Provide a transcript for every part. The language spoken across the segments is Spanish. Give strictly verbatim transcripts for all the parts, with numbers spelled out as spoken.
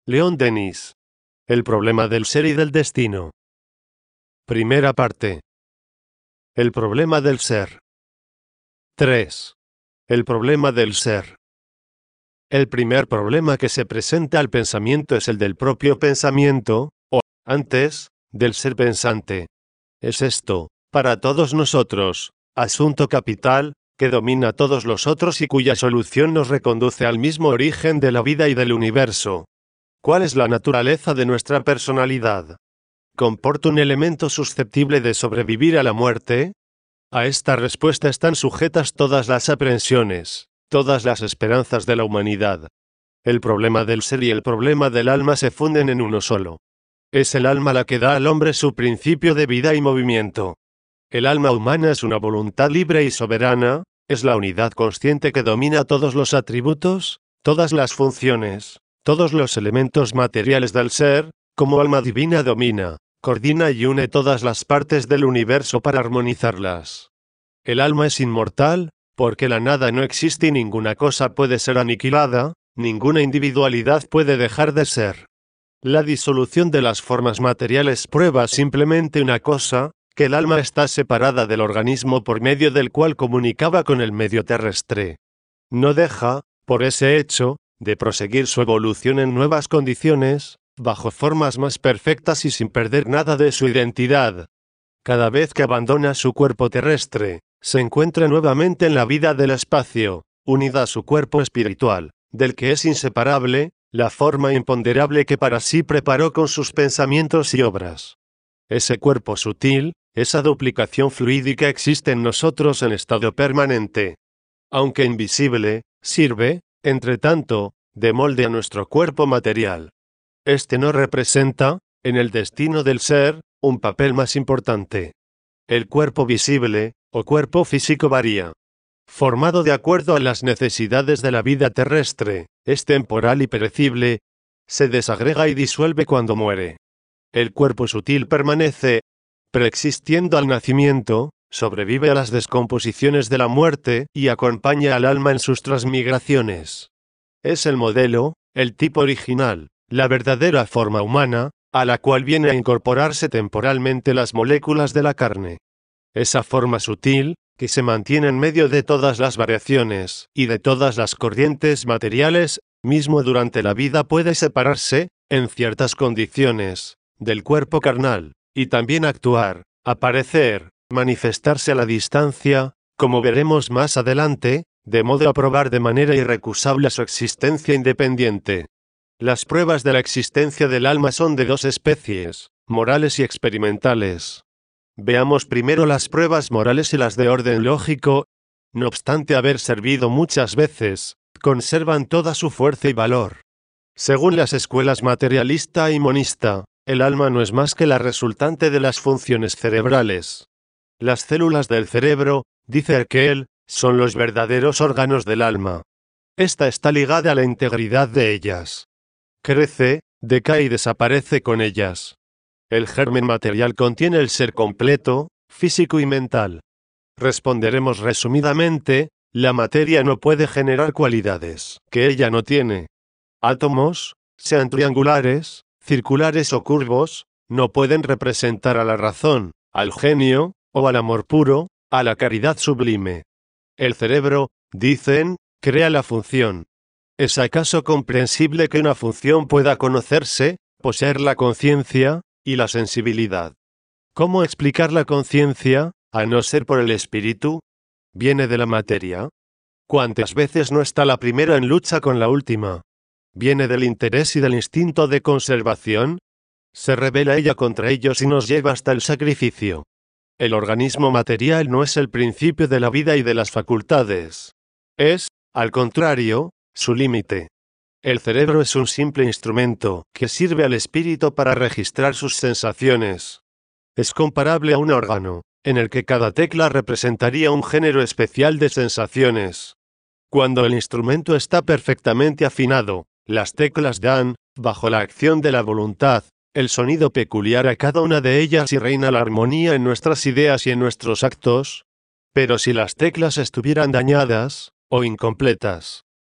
León Denis. El problema del ser y del destino. Primera parte. El problema del ser. tres. El problema del ser. El primer problema que se presenta al pensamiento es el del propio pensamiento, o, antes, del ser pensante. Es esto, para todos nosotros, asunto capital, que domina a todos los otros y cuya solución nos reconduce al mismo origen de la vida y del universo. ¿Cuál es la naturaleza de nuestra personalidad? ¿Comporta un elemento susceptible de sobrevivir a la muerte? A esta respuesta están sujetas todas las aprensiones, todas las esperanzas de la humanidad. El problema del ser y el problema del alma se funden en uno solo. Es el alma la que da al hombre su principio de vida y movimiento. El alma humana es una voluntad libre y soberana, es la unidad consciente que domina todos los atributos, todas las funciones, todos los elementos materiales del ser, como alma divina domina, coordina y une todas las partes del universo para armonizarlas. El alma es inmortal, porque la nada no existe y ninguna cosa puede ser aniquilada, ninguna individualidad puede dejar de ser. La disolución de las formas materiales prueba simplemente una cosa, que el alma está separada del organismo por medio del cual comunicaba con el medio terrestre. No deja, por ese hecho, de proseguir su evolución en nuevas condiciones, bajo formas más perfectas y sin perder nada de su identidad. Cada vez que abandona su cuerpo terrestre, se encuentra nuevamente en la vida del espacio, unida a su cuerpo espiritual, del que es inseparable, la forma imponderable que para sí preparó con sus pensamientos y obras. Ese cuerpo sutil, esa duplicación fluídica existe en nosotros en estado permanente. Aunque invisible, sirve, entre tanto, de molde a nuestro cuerpo material. Este no representa, en el destino del ser, un papel más importante. El cuerpo visible, o cuerpo físico varía. Formado de acuerdo a las necesidades de la vida terrestre, es temporal y perecible, se desagrega y disuelve cuando muere. El cuerpo sutil permanece, preexistiendo al nacimiento, sobrevive a las descomposiciones de la muerte y acompaña al alma en sus transmigraciones. Es el modelo, el tipo original, la verdadera forma humana, a la cual viene a incorporarse temporalmente las moléculas de la carne. Esa forma sutil, que se mantiene en medio de todas las variaciones y de todas las corrientes materiales, mismo durante la vida puede separarse, en ciertas condiciones, del cuerpo carnal, y también actuar, aparecer, manifestarse a la distancia, como veremos más adelante, de modo a probar de manera irrecusable su existencia independiente. Las pruebas de la existencia del alma son de dos especies, morales y experimentales. Veamos primero las pruebas morales y las de orden lógico. No obstante haber servido muchas veces, conservan toda su fuerza y valor. Según las escuelas materialista y monista, el alma no es más que la resultante de las funciones cerebrales. Las células del cerebro, dice Haeckel, son los verdaderos órganos del alma. Esta está ligada a la integridad de ellas. Crece, decae y desaparece con ellas. El germen material contiene el ser completo, físico y mental. Responderemos resumidamente, la materia no puede generar cualidades que ella no tiene. Átomos, sean triangulares, circulares o curvos, no pueden representar a la razón, al genio, o al amor puro, a la caridad sublime. El cerebro, dicen, crea la función. ¿Es acaso comprensible que una función pueda conocerse, poseer la conciencia y la sensibilidad? ¿Cómo explicar la conciencia, a no ser por el espíritu? ¿Viene de la materia? ¿Cuántas veces no está la primera en lucha con la última? ¿Viene del interés y del instinto de conservación? Se rebela ella contra ellos y nos lleva hasta el sacrificio. El organismo material no es el principio de la vida y de las facultades. Es, al contrario, su límite. El cerebro es un simple instrumento que sirve al espíritu para registrar sus sensaciones. Es comparable a un órgano, en el que cada tecla representaría un género especial de sensaciones. Cuando el instrumento está perfectamente afinado, las teclas dan, bajo la acción de la voluntad, el sonido peculiar a cada una de ellas y reina la armonía en nuestras ideas y en nuestros actos. Pero si las teclas estuvieran dañadas, o incompletas,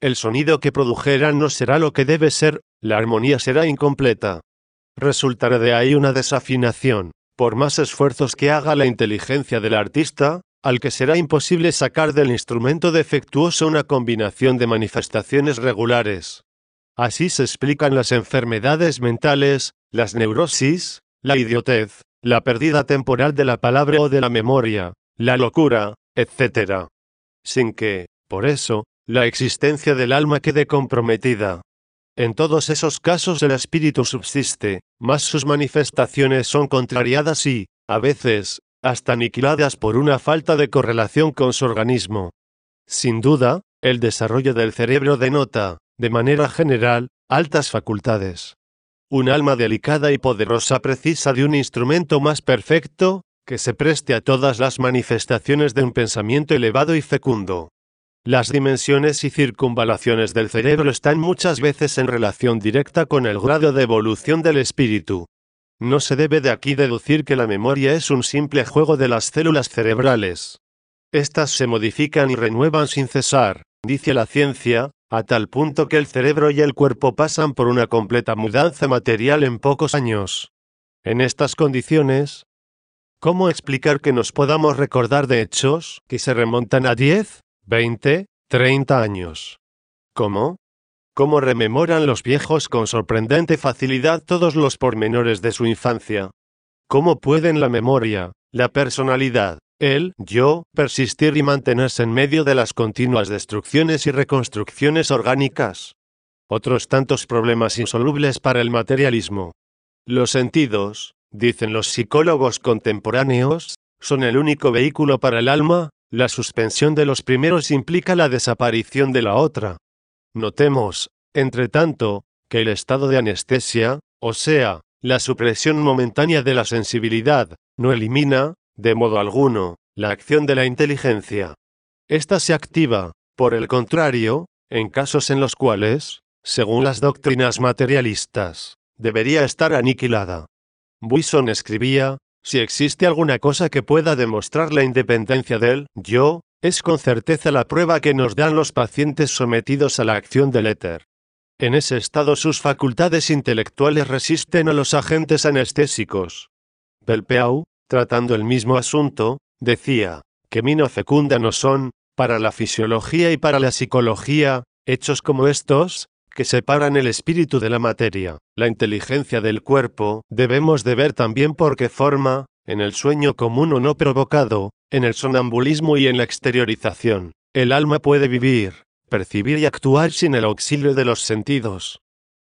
el sonido que produjeran no será lo que debe ser, la armonía será incompleta. Resultará de ahí una desafinación, por más esfuerzos que haga la inteligencia del artista, al que será imposible sacar del instrumento defectuoso una combinación de manifestaciones regulares. Así se explican las enfermedades mentales, las neurosis, la idiotez, la pérdida temporal de la palabra o de la memoria, la locura, etcétera. Sin que, por eso, la existencia del alma quede comprometida. En todos esos casos el espíritu subsiste, mas sus manifestaciones son contrariadas y, a veces, hasta aniquiladas por una falta de correlación con su organismo. Sin duda, el desarrollo del cerebro denota, de manera general, altas facultades. Un alma delicada y poderosa precisa de un instrumento más perfecto, que se preste a todas las manifestaciones de un pensamiento elevado y fecundo. Las dimensiones y circunvalaciones del cerebro están muchas veces en relación directa con el grado de evolución del espíritu. No se debe de aquí deducir que la memoria es un simple juego de las células cerebrales. Estas se modifican y renuevan sin cesar, dice la ciencia, a tal punto que el cerebro y el cuerpo pasan por una completa mudanza material en pocos años. En estas condiciones, ¿cómo explicar que nos podamos recordar de hechos que se remontan a diez, veinte, treinta años? ¿Cómo? ¿Cómo rememoran los viejos con sorprendente facilidad todos los pormenores de su infancia? ¿Cómo pueden la memoria, la personalidad, el yo, persistir y mantenerse en medio de las continuas destrucciones y reconstrucciones orgánicas? Otros tantos problemas insolubles para el materialismo. Los sentidos, dicen los psicólogos contemporáneos, son el único vehículo para el alma, la suspensión de los primeros implica la desaparición de la otra. Notemos, entre tanto, que el estado de anestesia, o sea, la supresión momentánea de la sensibilidad, no elimina, de modo alguno, la acción de la inteligencia. Esta se activa, por el contrario, en casos en los cuales, según las doctrinas materialistas, debería estar aniquilada. Buisson escribía, si existe alguna cosa que pueda demostrar la independencia del yo, es con certeza la prueba que nos dan los pacientes sometidos a la acción del éter. En ese estado sus facultades intelectuales resisten a los agentes anestésicos. Pelpeau, tratando el mismo asunto, decía, que mino fecunda no son, para la fisiología y para la psicología, hechos como estos, que separan el espíritu de la materia. La inteligencia del cuerpo, debemos de ver también porque forma, en el sueño común o no provocado, en el sonambulismo y en la exteriorización. El alma puede vivir, percibir y actuar sin el auxilio de los sentidos.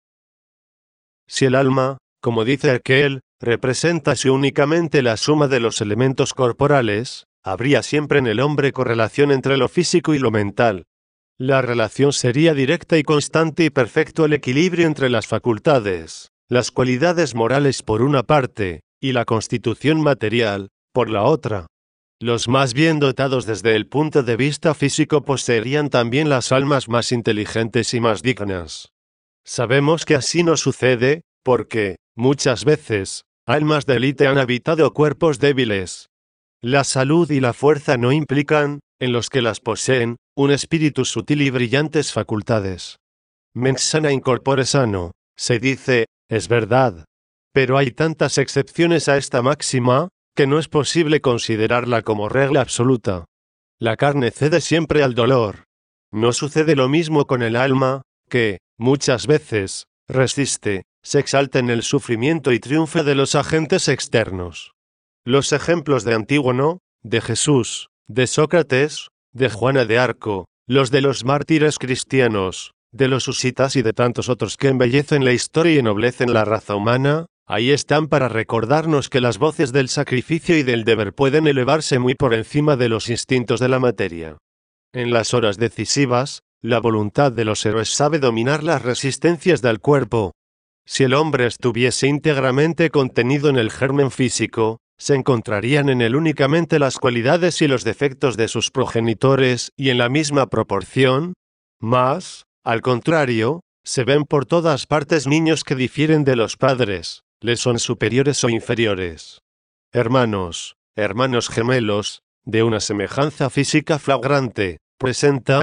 Si el alma, como dice aquel, representase únicamente la suma de los elementos corporales, habría siempre en el hombre correlación entre lo físico y lo mental. La relación sería directa y constante y perfecto el equilibrio entre las facultades, las cualidades morales por una parte, y la constitución material, por la otra. Los más bien dotados desde el punto de vista físico poseerían también las almas más inteligentes y más dignas. Sabemos que así no sucede, porque, muchas veces, almas de élite han habitado cuerpos débiles. La salud y la fuerza no implican, en los que las poseen, un espíritu sutil y brillantes facultades. Mens sana in corpore sano, se dice, es verdad. Pero hay tantas excepciones a esta máxima, que no es posible considerarla como regla absoluta. La carne cede siempre al dolor. No sucede lo mismo con el alma, que, muchas veces, resiste, se exalta en el sufrimiento y triunfa de los agentes externos. Los ejemplos de Antígono, de Jesús, de Sócrates, de Juana de Arco, los de los mártires cristianos, de los husitas y de tantos otros que embellecen la historia y ennoblecen la raza humana, ahí están para recordarnos que las voces del sacrificio y del deber pueden elevarse muy por encima de los instintos de la materia. En las horas decisivas, la voluntad de los héroes sabe dominar las resistencias del cuerpo. Si el hombre estuviese íntegramente contenido en el germen físico, se encontrarían en él únicamente las cualidades y los defectos de sus progenitores y en la misma proporción, mas, al contrario, se ven por todas partes niños que difieren de los padres, les son superiores o inferiores. Hermanos, hermanos gemelos, de una semejanza física flagrante, presentan,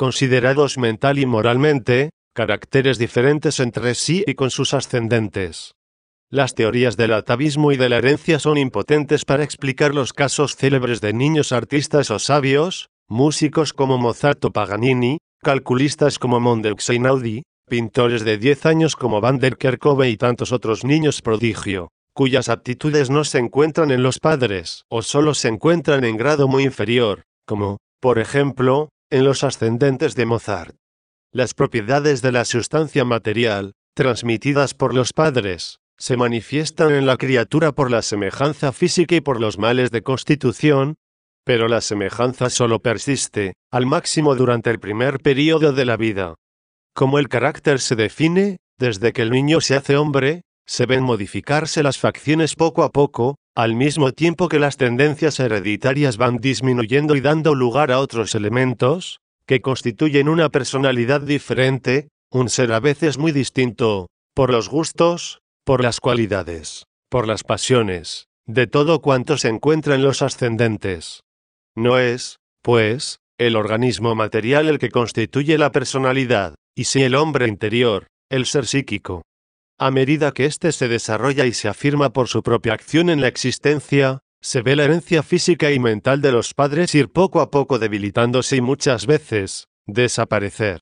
considerados mental y moralmente, caracteres diferentes entre sí y con sus ascendentes. Las teorías del atavismo y de la herencia son impotentes para explicar los casos célebres de niños artistas o sabios, músicos como Mozart o Paganini, calculistas como Mondeux y Naudi, pintores de diez años como Van der Kerkhove y tantos otros niños prodigio, cuyas aptitudes no se encuentran en los padres o solo se encuentran en grado muy inferior, como, por ejemplo, en los ascendentes de Mozart. Las propiedades de la sustancia material, transmitidas por los padres, se manifiestan en la criatura por la semejanza física y por los males de constitución, pero la semejanza solo persiste, al máximo durante el primer período de la vida. Como el carácter se define, desde que el niño se hace hombre, se ven modificarse las facciones poco a poco, al mismo tiempo que las tendencias hereditarias van disminuyendo y dando lugar a otros elementos, que constituyen una personalidad diferente, un ser a veces muy distinto, por los gustos, por las cualidades, por las pasiones, de todo cuanto se encuentra en los ascendentes. No es, pues, el organismo material el que constituye la personalidad, y sí el hombre interior, el ser psíquico. A medida que éste se desarrolla y se afirma por su propia acción en la existencia, se ve la herencia física y mental de los padres ir poco a poco debilitándose y muchas veces, desaparecer.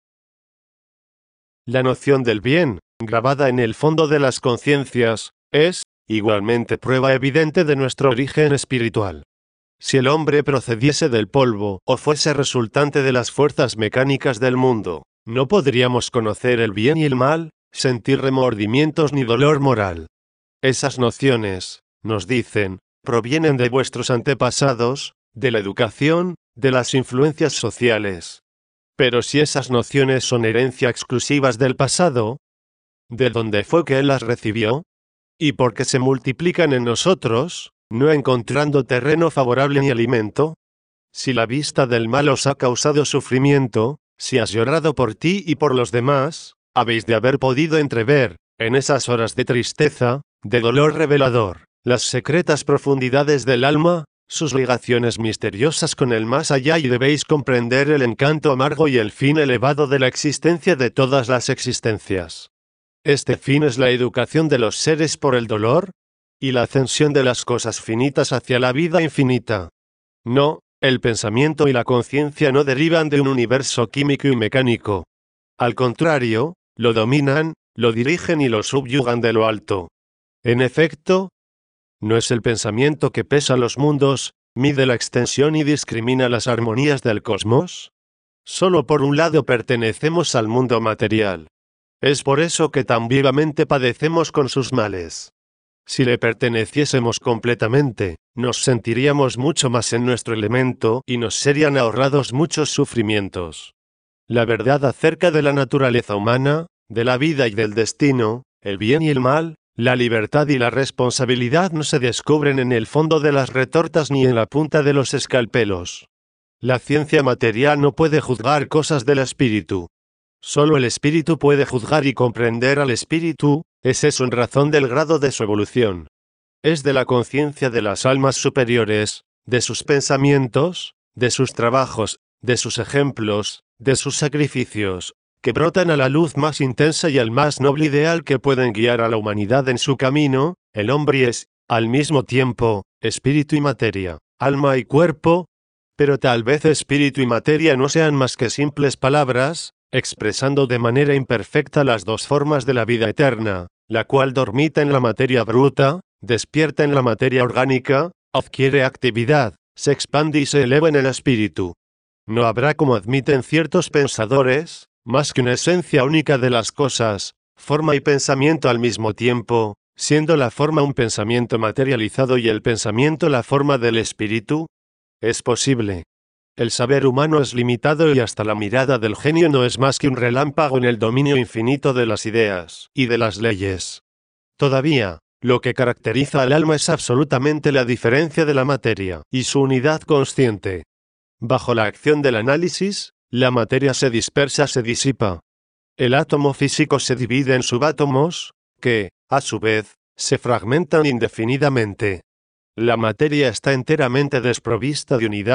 La noción del bien, grabada en el fondo de las conciencias, es, igualmente, prueba evidente de nuestro origen espiritual. Si el hombre procediese del polvo o fuese resultante de las fuerzas mecánicas del mundo, no podríamos conocer el bien y el mal, sentir remordimientos ni dolor moral. Esas nociones, nos dicen, provienen de vuestros antepasados, de la educación, de las influencias sociales. Pero si esas nociones son herencia exclusivas del pasado, ¿de dónde fue que él las recibió? ¿Y por qué se multiplican en nosotros, no encontrando terreno favorable ni alimento? Si la vista del mal os ha causado sufrimiento, si has llorado por ti y por los demás, habéis de haber podido entrever, en esas horas de tristeza, de dolor revelador, las secretas profundidades del alma, sus ligaciones misteriosas con el más allá, y debéis comprender el encanto amargo y el fin elevado de la existencia de todas las existencias. Este fin es la educación de los seres por el dolor, y la ascensión de las cosas finitas hacia la vida infinita. No, el pensamiento y la conciencia no derivan de un universo químico y mecánico. Al contrario, lo dominan, lo dirigen y lo subyugan de lo alto. En efecto, ¿no es el pensamiento que pesa los mundos, mide la extensión y discrimina las armonías del cosmos? Solo por un lado pertenecemos al mundo material. Es por eso que tan vivamente padecemos con sus males. Si le perteneciésemos completamente, nos sentiríamos mucho más en nuestro elemento y nos serían ahorrados muchos sufrimientos. La verdad acerca de la naturaleza humana, de la vida y del destino, el bien y el mal, la libertad y la responsabilidad no se descubren en el fondo de las retortas ni en la punta de los escalpelos. La ciencia material no puede juzgar cosas del espíritu. Solo el espíritu puede juzgar y comprender al espíritu, es eso en razón del grado de su evolución. Es de la conciencia de las almas superiores, de sus pensamientos, de sus trabajos, de sus ejemplos, de sus sacrificios, que brotan a la luz más intensa y al más noble ideal que pueden guiar a la humanidad en su camino. El hombre es, al mismo tiempo, espíritu y materia, alma y cuerpo, pero tal vez espíritu y materia no sean más que simples palabras, expresando de manera imperfecta las dos formas de la vida eterna, la cual dormita en la materia bruta, despierta en la materia orgánica, adquiere actividad, se expande y se eleva en el espíritu. No habrá, como admiten ciertos pensadores, más que una esencia única de las cosas, forma y pensamiento al mismo tiempo, siendo la forma un pensamiento materializado y el pensamiento la forma del espíritu. Es posible. El saber humano es limitado y hasta la mirada del genio no es más que un relámpago en el dominio infinito de las ideas y de las leyes. Todavía, lo que caracteriza al alma es absolutamente la diferencia de la materia y su unidad consciente. Bajo la acción del análisis, la materia se dispersa, se disipa. El átomo físico se divide en subátomos, que, a su vez, se fragmentan indefinidamente. La materia está enteramente desprovista de unidad,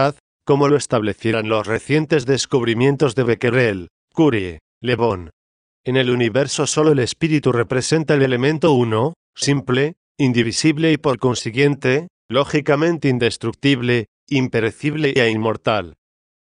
como lo establecieran los recientes descubrimientos de Becquerel, Curie, Le Bon. En el universo solo el espíritu representa el elemento uno, simple, indivisible y por consiguiente, lógicamente indestructible, imperecible e inmortal.